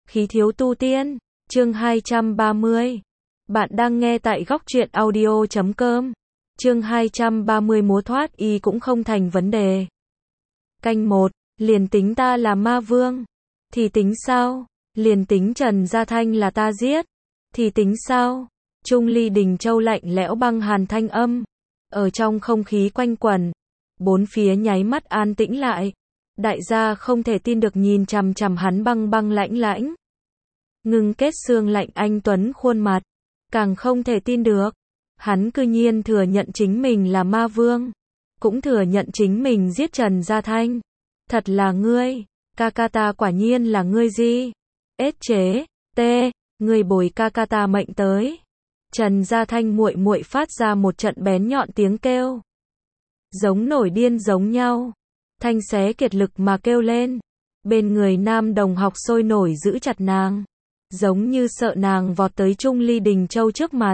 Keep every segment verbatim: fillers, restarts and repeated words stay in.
Khí thiếu tu tiên, chương hai trăm ba mươi. Bạn đang nghe tại góc truyện audio chấm com. Chương hai trăm ba mươi múa thoát y cũng không thành vấn đề. Canh một, liền tính ta là ma vương, thì tính sao? Liền tính Trần Gia Thanh là ta giết, thì tính sao? Trung ly đình châu lạnh lẽo băng hàn thanh âm, ở trong không khí quanh quẩn, bốn phía nháy mắt an tĩnh lại. Đại gia không thể tin được nhìn chằm chằm hắn băng băng lãnh lãnh, ngưng kết xương lạnh anh tuấn khuôn mặt, càng không thể tin được, hắn cư nhiên thừa nhận chính mình là ma vương, cũng thừa nhận chính mình giết Trần Gia Thanh. Thật là ngươi, ca ca ta quả nhiên là ngươi gì? Ết chế, tê, ngươi bồi ca ca ta mệnh tới. Trần Gia Thanh muội muội phát ra một trận bén nhọn tiếng kêu, giống nổi điên giống nhau. Thanh xé kiệt lực mà kêu lên, bên người nam đồng học sôi nổi giữ chặt nàng, giống như sợ nàng vọt tới Trung ly đình châu trước mặt.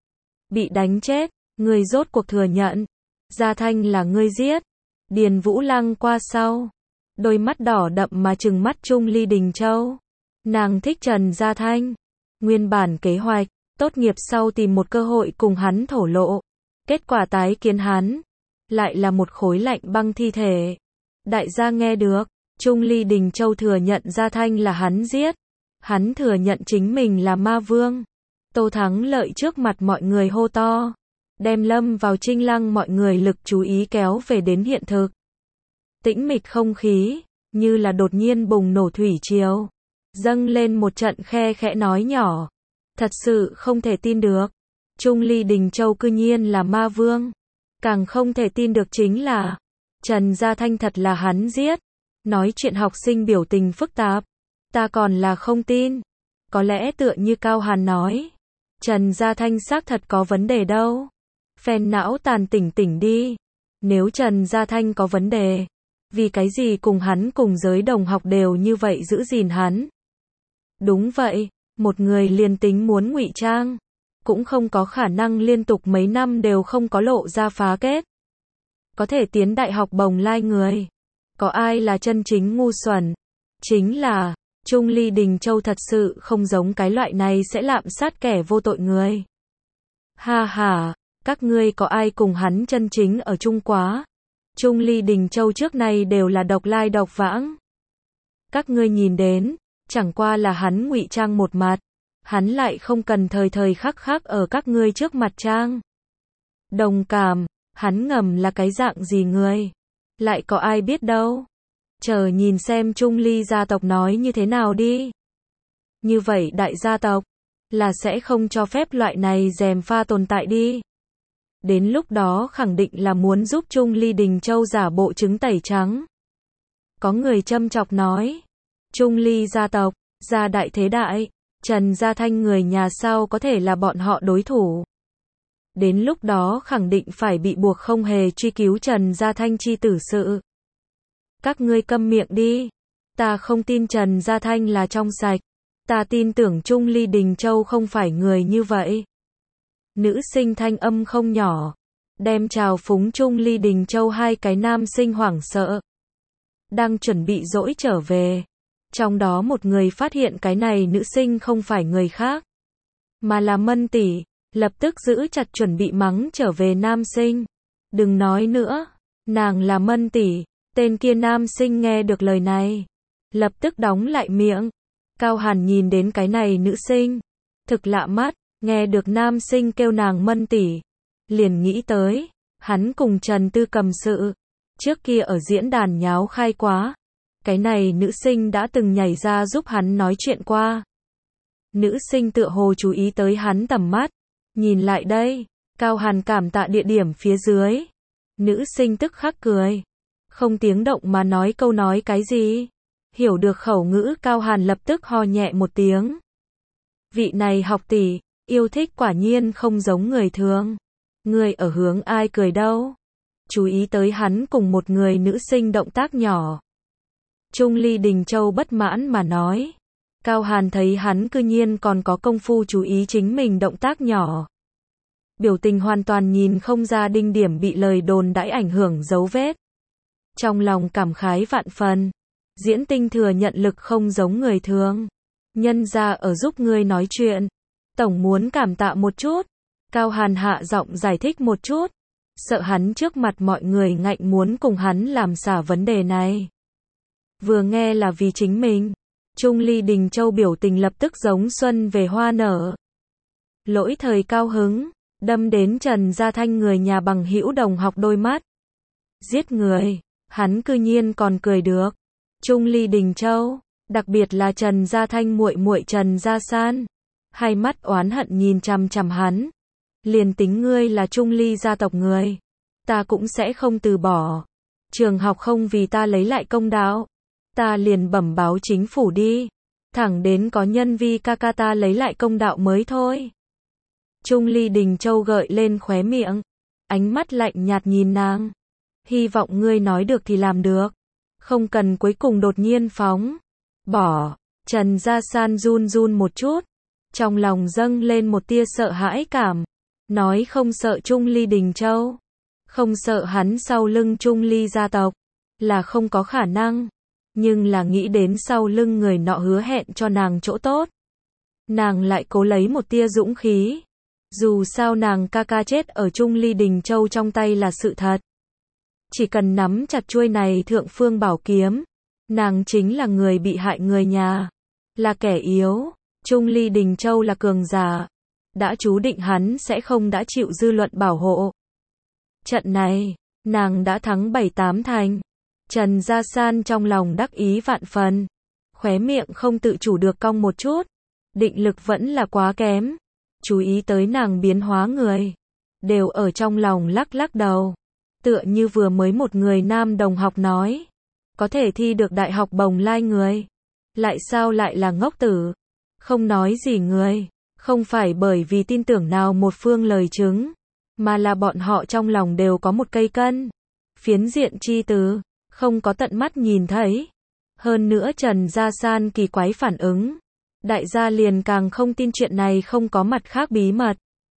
Bị đánh chết, ngươi rốt cuộc thừa nhận, Gia Thanh là ngươi giết. Điền Vũ Lăng qua sau, đôi mắt đỏ đậm mà trừng mắt Trung ly đình châu. Nàng thích Trần Gia Thanh, nguyên bản kế hoạch, tốt nghiệp sau tìm một cơ hội cùng hắn thổ lộ. Kết quả tái kiến hắn, lại là một khối lạnh băng thi thể. Đại gia nghe được, Trung ly đình châu thừa nhận Gia Thanh là hắn giết. Hắn thừa nhận chính mình là ma vương. Tô Thắng Lợi trước mặt mọi người hô to, đem lâm vào trinh lăng mọi người lực chú ý kéo về đến hiện thực. Tĩnh mịch không khí, như là đột nhiên bùng nổ thủy triều, dâng lên một trận khe khẽ nói nhỏ. Thật sự không thể tin được, Trung ly đình châu cư nhiên là ma vương. Càng không thể tin được chính là, Trần Gia Thanh thật là hắn giết. Nói chuyện học sinh biểu tình phức tạp. Ta còn là không tin. Có lẽ tựa như Cao Hàn nói, Trần Gia Thanh xác thật có vấn đề đâu. Phèn não tàn tỉnh tỉnh đi. Nếu Trần Gia Thanh có vấn đề, vì cái gì cùng hắn cùng giới đồng học đều như vậy giữ gìn hắn? Đúng vậy, một người liền tính muốn ngụy trang, cũng không có khả năng liên tục mấy năm đều không có lộ ra phá kết. Có thể tiến đại học bồng lai người, có ai là chân chính ngu xuẩn? Chính là, Trung ly đình châu thật sự không giống cái loại này sẽ lạm sát kẻ vô tội người. Ha ha, các ngươi có ai cùng hắn chân chính ở chung quá? Trung ly đình châu trước này đều là độc lai độc vãng. Các ngươi nhìn đến, chẳng qua là hắn ngụy trang một mặt, hắn lại không cần thời thời khắc khắc ở các ngươi trước mặt trang đồng cảm, hắn ngầm là cái dạng gì người? Lại có ai biết đâu. Chờ nhìn xem Trung ly gia tộc nói như thế nào đi. Như vậy đại gia tộc, là sẽ không cho phép loại này gièm pha tồn tại đi. Đến lúc đó khẳng định là muốn giúp Trung ly đình châu giả bộ trứng tẩy trắng. Có người châm chọc nói, Trung ly gia tộc, gia đại thế đại, Trần Gia Thanh người nhà sau có thể là bọn họ đối thủ. Đến lúc đó khẳng định phải bị buộc không hề truy cứu Trần Gia Thanh chi tử sự. Các ngươi câm miệng đi. Ta không tin Trần Gia Thanh là trong sạch. Ta tin tưởng Trung ly đình châu không phải người như vậy. Nữ sinh thanh âm không nhỏ, đem trào phúng Trung ly đình châu hai cái nam sinh hoảng sợ. Đang chuẩn bị dỗi trở về. Trong đó một người phát hiện cái này nữ sinh không phải người khác, mà là Mân tỷ, lập tức giữ chặt chuẩn bị mắng trở về nam sinh. Đừng nói nữa, nàng là Mân tỷ. Tên kia nam sinh nghe được lời này, lập tức đóng lại miệng. Cao Hàn nhìn đến cái này nữ sinh, thực lạ mắt, nghe được nam sinh kêu nàng Mân tỷ, liền nghĩ tới, hắn cùng Trần Tư Cầm sự, trước kia ở diễn đàn nháo khai quá. Cái này nữ sinh đã từng nhảy ra giúp hắn nói chuyện qua. Nữ sinh tựa hồ chú ý tới hắn tầm mắt, nhìn lại đây, Cao Hàn cảm tạ địa điểm phía dưới. Nữ sinh tức khắc cười, không tiếng động mà nói câu nói cái gì. Hiểu được khẩu ngữ Cao Hàn lập tức ho nhẹ một tiếng. Vị này học tỷ, yêu thích quả nhiên không giống người thường. Người ở hướng ai cười đâu? Chú ý tới hắn cùng một người nữ sinh động tác nhỏ. Trung ly đình châu bất mãn mà nói. Cao Hàn thấy hắn cư nhiên còn có công phu chú ý chính mình động tác nhỏ. Biểu tình hoàn toàn nhìn không ra đinh điểm bị lời đồn đãi ảnh hưởng dấu vết. Trong lòng cảm khái vạn phần. Diễn Tinh thừa nhận lực không giống người thường. Nhân ra ở giúp ngươi nói chuyện. Tổng muốn cảm tạ một chút. Cao Hàn hạ giọng giải thích một chút. Sợ hắn trước mặt mọi người ngạnh muốn cùng hắn làm xả vấn đề này. Vừa nghe là vì chính mình. Trung Ly Đình Châu biểu tình lập tức giống xuân về hoa nở. Lỗi thời cao hứng, đâm đến Trần Gia Thanh người nhà bằng hữu đồng học đôi mắt. Giết người, hắn cư nhiên còn cười được. Trung Ly Đình Châu, đặc biệt là Trần Gia Thanh muội muội Trần Gia San, hai mắt oán hận nhìn chằm chằm hắn. Liền tính ngươi là Trung Ly gia tộc người, ta cũng sẽ không từ bỏ. Trường học không vì ta lấy lại công đạo, ta liền bẩm báo chính phủ đi, thẳng đến có nhân vi ca ca ta lấy lại công đạo mới thôi. Trung Ly Đình Châu gợi lên khóe miệng, ánh mắt lạnh nhạt nhìn nàng. Hy vọng ngươi nói được thì làm được, không cần cuối cùng đột nhiên phóng bỏ. Trần Gia San run run một chút, trong lòng dâng lên một tia sợ hãi cảm, nói không sợ Trung Ly Đình Châu, không sợ hắn sau lưng Trung Ly gia tộc, là không có khả năng, nhưng là nghĩ đến sau lưng người nọ hứa hẹn cho nàng chỗ tốt, nàng lại cố lấy một tia dũng khí. Dù sao nàng ca ca chết ở Trung Ly Đình Châu trong tay là sự thật. Chỉ cần nắm chặt chuôi này thượng phương bảo kiếm, nàng chính là người bị hại người nhà, là kẻ yếu. Trung Ly Đình Châu là cường giả, đã chú định hắn sẽ không đã chịu dư luận bảo hộ. Trận này, nàng đã thắng bảy tám thành. Trần Gia San trong lòng đắc ý vạn phần, khóe miệng không tự chủ được cong một chút, định lực vẫn là quá kém. Chú ý tới nàng biến hóa người, đều ở trong lòng lắc lắc đầu. Tựa như vừa mới một người nam đồng học nói, có thể thi được đại học bồng lai người, lại sao lại là ngốc tử, không nói gì người, không phải bởi vì tin tưởng nào một phương lời chứng, mà là bọn họ trong lòng đều có một cây cân. Phiến diện chi từ, không có tận mắt nhìn thấy. Hơn nữa Trần Gia San kỳ quái phản ứng. Đại gia liền càng không tin chuyện này không có mặt khác bí mật.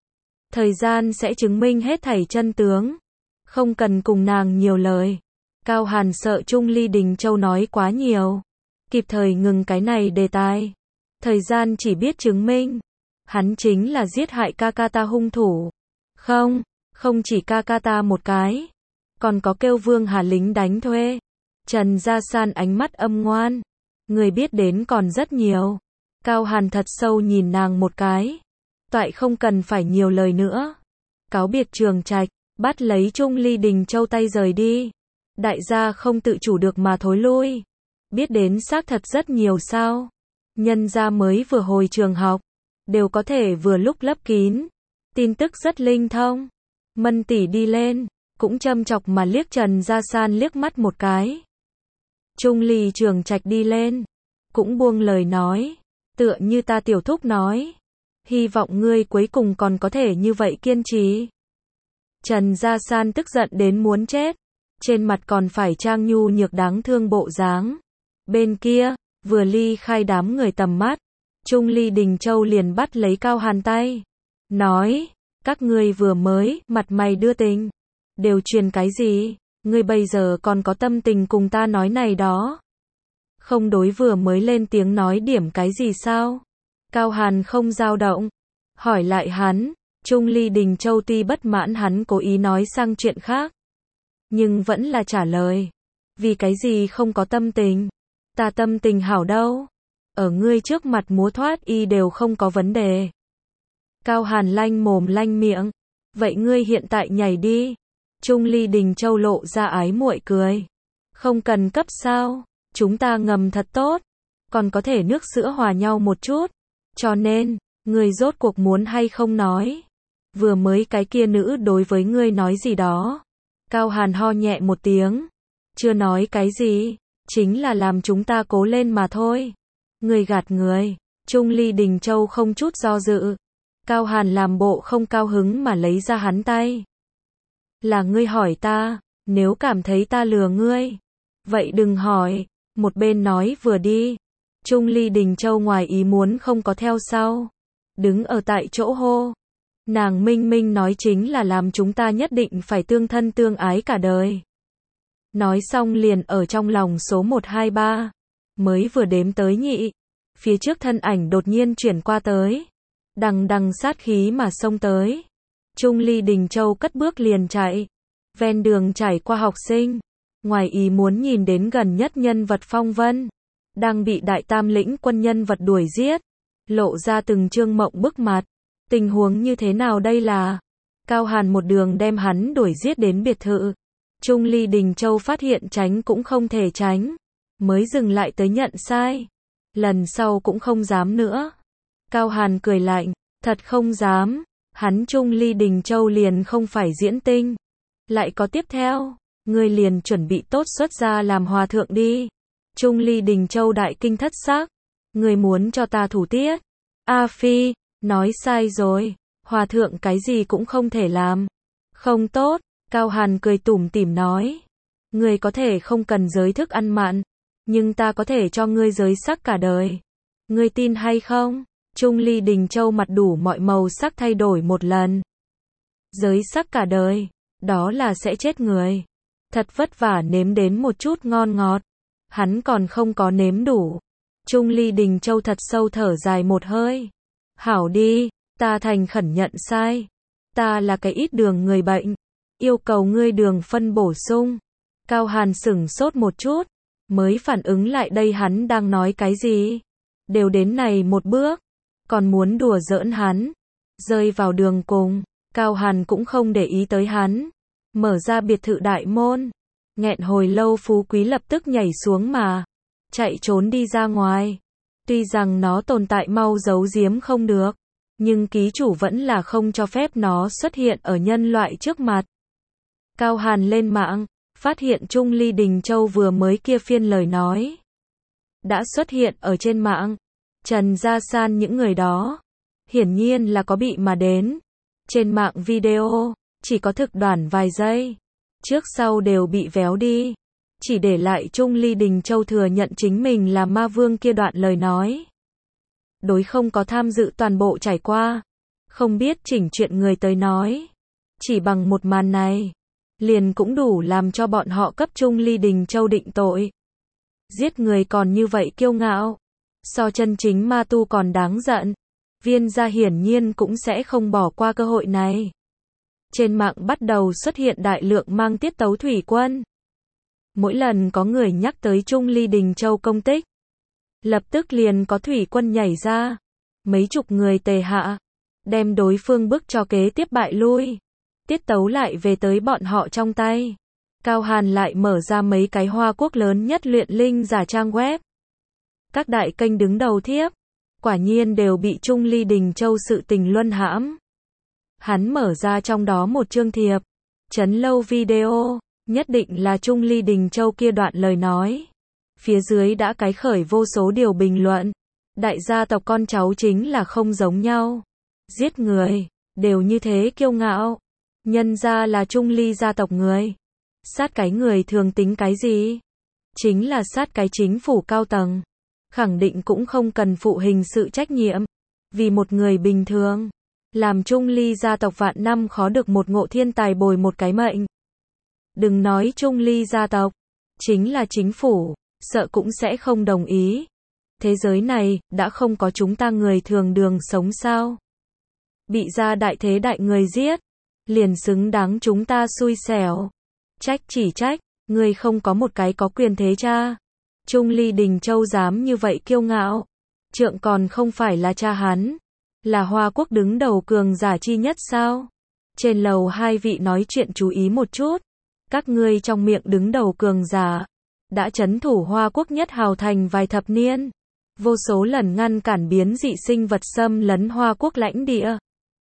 Thời gian sẽ chứng minh hết thảy chân tướng. Không cần cùng nàng nhiều lời. Cao Hàn sợ Trung Ly Đình Châu nói quá nhiều, kịp thời ngừng cái này đề tài. Thời gian chỉ biết chứng minh, hắn chính là giết hại ca ca ta hung thủ. Không, không chỉ ca ca ta một cái, còn có kêu Vương Hà lính đánh thuê. Trần Gia San ánh mắt âm ngoan, người biết đến còn rất nhiều. Cao Hàn thật sâu nhìn nàng một cái. Toại không cần phải nhiều lời nữa. Cáo biệt Trường Trạch, bắt lấy Trung Ly Đình Châu tay rời đi. Đại gia không tự chủ được mà thối lui. Biết đến xác thật rất nhiều sao. Nhân gia mới vừa hồi trường học, đều có thể vừa lúc lấp kín. Tin tức rất linh thông. Mân tỷ đi lên, cũng châm chọc mà liếc Trần Gia San liếc mắt một cái. Trung Ly Trường Trạch đi lên, cũng buông lời nói. Tựa như ta tiểu thúc nói, hy vọng ngươi cuối cùng còn có thể như vậy kiên trì. Trần Gia San tức giận đến muốn chết, trên mặt còn phải trang nhu nhược đáng thương bộ dáng. Bên kia, vừa ly khai đám người tầm mắt, Trung Ly Đình Châu liền bắt lấy Cao Hàn tay, nói, các ngươi vừa mới, mặt mày đưa tình, đều truyền cái gì, ngươi bây giờ còn có tâm tình cùng ta nói này đó. Không đối vừa mới lên tiếng nói điểm cái gì sao? Cao Hàn không dao động, hỏi lại hắn. Trung Ly Đình Châu tuy bất mãn hắn cố ý nói sang chuyện khác, nhưng vẫn là trả lời. Vì cái gì không có tâm tình? Ta tâm tình hảo đâu. Ở ngươi trước mặt múa thoát y đều không có vấn đề. Cao Hàn lanh mồm lanh miệng. Vậy ngươi hiện tại nhảy đi. Trung Ly Đình Châu lộ ra ái muội cười. Không cần cấp sao? Chúng ta ngầm thật tốt, còn có thể nước sữa hòa nhau một chút. Cho nên, ngươi rốt cuộc muốn hay không nói. Vừa mới cái kia nữ đối với ngươi nói gì đó. Cao Hàn ho nhẹ một tiếng. Chưa nói cái gì, chính là làm chúng ta cố lên mà thôi. Ngươi gạt người. Trung Ly Đình Châu không chút do dự. Cao Hàn làm bộ không cao hứng mà lấy ra hắn tay. Là ngươi hỏi ta, nếu cảm thấy ta lừa ngươi, vậy đừng hỏi. Một bên nói vừa đi. Trung Ly Đình Châu ngoài ý muốn không có theo sau. Đứng ở tại chỗ hô. Nàng minh minh nói chính là làm chúng ta nhất định phải tương thân tương ái cả đời. Nói xong liền ở trong lòng số một hai ba. Mới vừa đếm tới nhị. Phía trước thân ảnh đột nhiên chuyển qua tới. Đằng đằng sát khí mà xông tới. Trung Ly Đình Châu cất bước liền chạy. Ven đường trải qua học sinh. Ngoài ý muốn nhìn đến gần nhất nhân vật phong vân. Đang bị đại tam lĩnh quân nhân vật đuổi giết. Lộ ra từng trương mộng bức mặt. Tình huống như thế nào đây là? Cao Hàn một đường đem hắn đuổi giết đến biệt thự. Trung Ly Đình Châu phát hiện tránh cũng không thể tránh. Mới dừng lại tới nhận sai. Lần sau cũng không dám nữa. Cao Hàn cười lạnh. Thật không dám. Hắn Trung Ly Đình Châu liền không phải diễn tinh. Lại có tiếp theo. Ngươi liền chuẩn bị tốt xuất gia làm hòa thượng đi. Trung Ly Đình Châu đại kinh thất sắc. Ngươi muốn cho ta thủ tiết. A Phi, nói sai rồi. Hòa thượng cái gì cũng không thể làm. Không tốt. Cao Hàn cười tủm tỉm nói. Ngươi có thể không cần giới thức ăn mặn. Nhưng ta có thể cho ngươi giới sắc cả đời. Ngươi tin hay không? Trung Ly Đình Châu mặt đủ mọi màu sắc thay đổi một lần. Giới sắc cả đời. Đó là sẽ chết người. Thật vất vả nếm đến một chút ngon ngọt. Hắn còn không có nếm đủ. Trung Ly Đình Châu thật sâu thở dài một hơi. Hảo đi, ta thành khẩn nhận sai. Ta là cái ít đường người bệnh. Yêu cầu ngươi đường phân bổ sung. Cao Hàn sửng sốt một chút. Mới phản ứng lại đây hắn đang nói cái gì. Đều đến này một bước. Còn muốn đùa giỡn hắn. Rơi vào đường cùng. Cao Hàn cũng không để ý tới hắn. Mở ra biệt thự đại môn. Nghẹn hồi lâu Phú Quý lập tức nhảy xuống mà. Chạy trốn đi ra ngoài. Tuy rằng nó tồn tại mau giấu giếm không được. Nhưng ký chủ vẫn là không cho phép nó xuất hiện ở nhân loại trước mặt. Cao Hàn lên mạng. Phát hiện Trung Ly Đình Châu vừa mới kia phiên lời nói. Đã xuất hiện ở trên mạng. Trần Gia San những người đó. Hiển nhiên là có bị mà đến. Trên mạng video. Chỉ có thực đoạn vài giây. Trước sau đều bị véo đi. Chỉ để lại Trung Ly Đình Châu thừa nhận chính mình là ma vương kia đoạn lời nói. Đối không có tham dự toàn bộ trải qua. Không biết chỉnh chuyện người tới nói. Chỉ bằng một màn này. Liền cũng đủ làm cho bọn họ cấp Trung Ly Đình Châu định tội. Giết người còn như vậy kiêu ngạo. So chân chính ma tu còn đáng giận. Viên gia hiển nhiên cũng sẽ không bỏ qua cơ hội này. Trên mạng bắt đầu xuất hiện đại lượng mang tiết tấu thủy quân. Mỗi lần có người nhắc tới Trung Ly Đình Châu công tích. Lập tức liền có thủy quân nhảy ra. Mấy chục người tề hạ. Đem đối phương bức cho kế tiếp bại lui. Tiết tấu lại về tới bọn họ trong tay. Cao Hàn lại mở ra mấy cái Hoa Quốc lớn nhất luyện linh giả trang web. Các đại kênh đứng đầu thiếp. Quả nhiên đều bị Trung Ly Đình Châu sự tình luân hãm. Hắn mở ra trong đó một chương thiệp. Chấn lâu video. Nhất định là Trung Ly Đình Châu kia đoạn lời nói. Phía dưới đã cái khởi vô số điều bình luận. Đại gia tộc con cháu chính là không giống nhau. Giết người. Đều như thế kiêu ngạo. Nhân ra là Trung Ly gia tộc người. Sát cái người thường tính cái gì? Chính là sát cái chính phủ cao tầng. Khẳng định cũng không cần phụ hình sự trách nhiệm. Vì một người bình thường. Làm Trung Ly gia tộc vạn năm khó được một ngộ thiên tài bồi một cái mệnh. Đừng nói Trung Ly gia tộc. Chính là chính phủ. Sợ cũng sẽ không đồng ý. Thế giới này, đã không có chúng ta người thường đường sống sao? Bị gia đại thế đại người giết. Liền xứng đáng chúng ta xui xẻo. Trách chỉ trách, người không có một cái có quyền thế cha. Trung Ly Đình Châu dám như vậy kiêu ngạo. Trượng còn không phải là cha hắn. Là Hoa Quốc đứng đầu cường giả chi nhất sao? Trên lầu hai vị nói chuyện chú ý một chút. Các ngươi trong miệng đứng đầu cường giả. Đã trấn thủ Hoa Quốc nhất hào thành vài thập niên. Vô số lần ngăn cản biến dị sinh vật xâm lấn Hoa Quốc lãnh địa.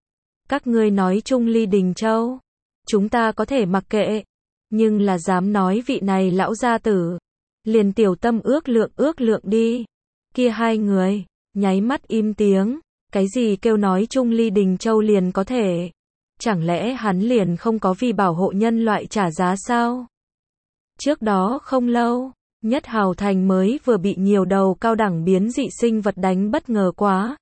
Các ngươi nói Trung Ly Đình Châu. Chúng ta có thể mặc kệ. Nhưng là dám nói vị này lão gia tử. Liền tiểu tâm ước lượng ước lượng đi. Kia hai người. Nháy mắt im tiếng. Cái gì kêu nói Trung Ly Đình Châu liền có thể. Chẳng lẽ hắn liền không có vì bảo hộ nhân loại trả giá sao? Trước đó không lâu. Nhất hào thành mới vừa bị nhiều đầu cao đẳng biến dị sinh vật đánh bất ngờ quá.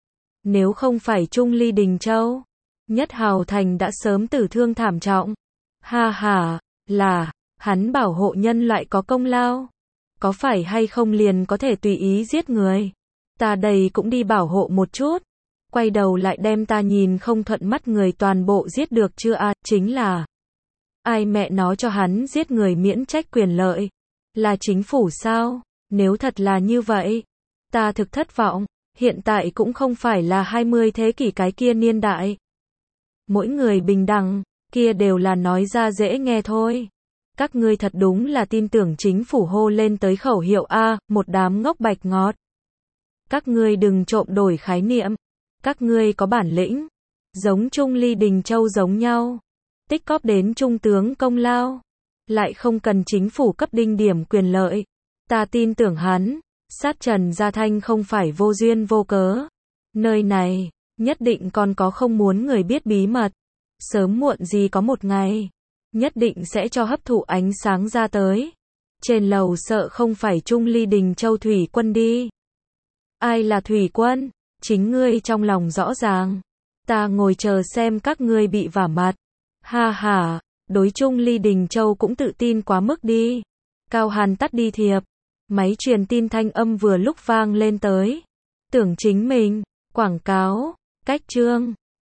Nếu không phải Trung Ly Đình Châu. Nhất hào thành đã sớm tử thương thảm trọng. Ha ha, là, hắn bảo hộ nhân loại có công lao. Có phải hay không liền có thể tùy ý giết người. Ta đây cũng đi bảo hộ một chút. Quay đầu lại đem ta nhìn không thuận mắt người toàn bộ giết được chưa à, chính là ai mẹ nó cho hắn giết người miễn trách quyền lợi? Là chính phủ sao? Nếu thật là như vậy, ta thực thất vọng, hiện tại cũng không phải là hai mươi thế kỷ cái kia niên đại. Mỗi người bình đẳng, kia đều là nói ra dễ nghe thôi. Các ngươi thật đúng là tin tưởng chính phủ hô lên tới khẩu hiệu A, một đám ngốc bạch ngọt. Các ngươi đừng trộm đổi khái niệm. Các ngươi có bản lĩnh, giống Trung Ly Đình Châu giống nhau, tích cóp đến trung tướng công lao, lại không cần chính phủ cấp đinh điểm quyền lợi. Ta tin tưởng hắn, sát Trần Gia Thanh không phải vô duyên vô cớ. Nơi này, nhất định còn có không muốn người biết bí mật. Sớm muộn gì có một ngày, nhất định sẽ cho hấp thụ ánh sáng ra tới. Trên lầu sợ không phải Trung Ly Đình Châu thủy quân đi. Ai là thủy quân? Chính ngươi trong lòng rõ ràng. Ta ngồi chờ xem các ngươi bị vả mặt. Ha ha, đối Trung Ly Đình Châu cũng tự tin quá mức đi. Cao Hàn tắt đi thiệp. Máy truyền tin thanh âm vừa lúc vang lên tới. Tưởng chính mình, quảng cáo, cách chương.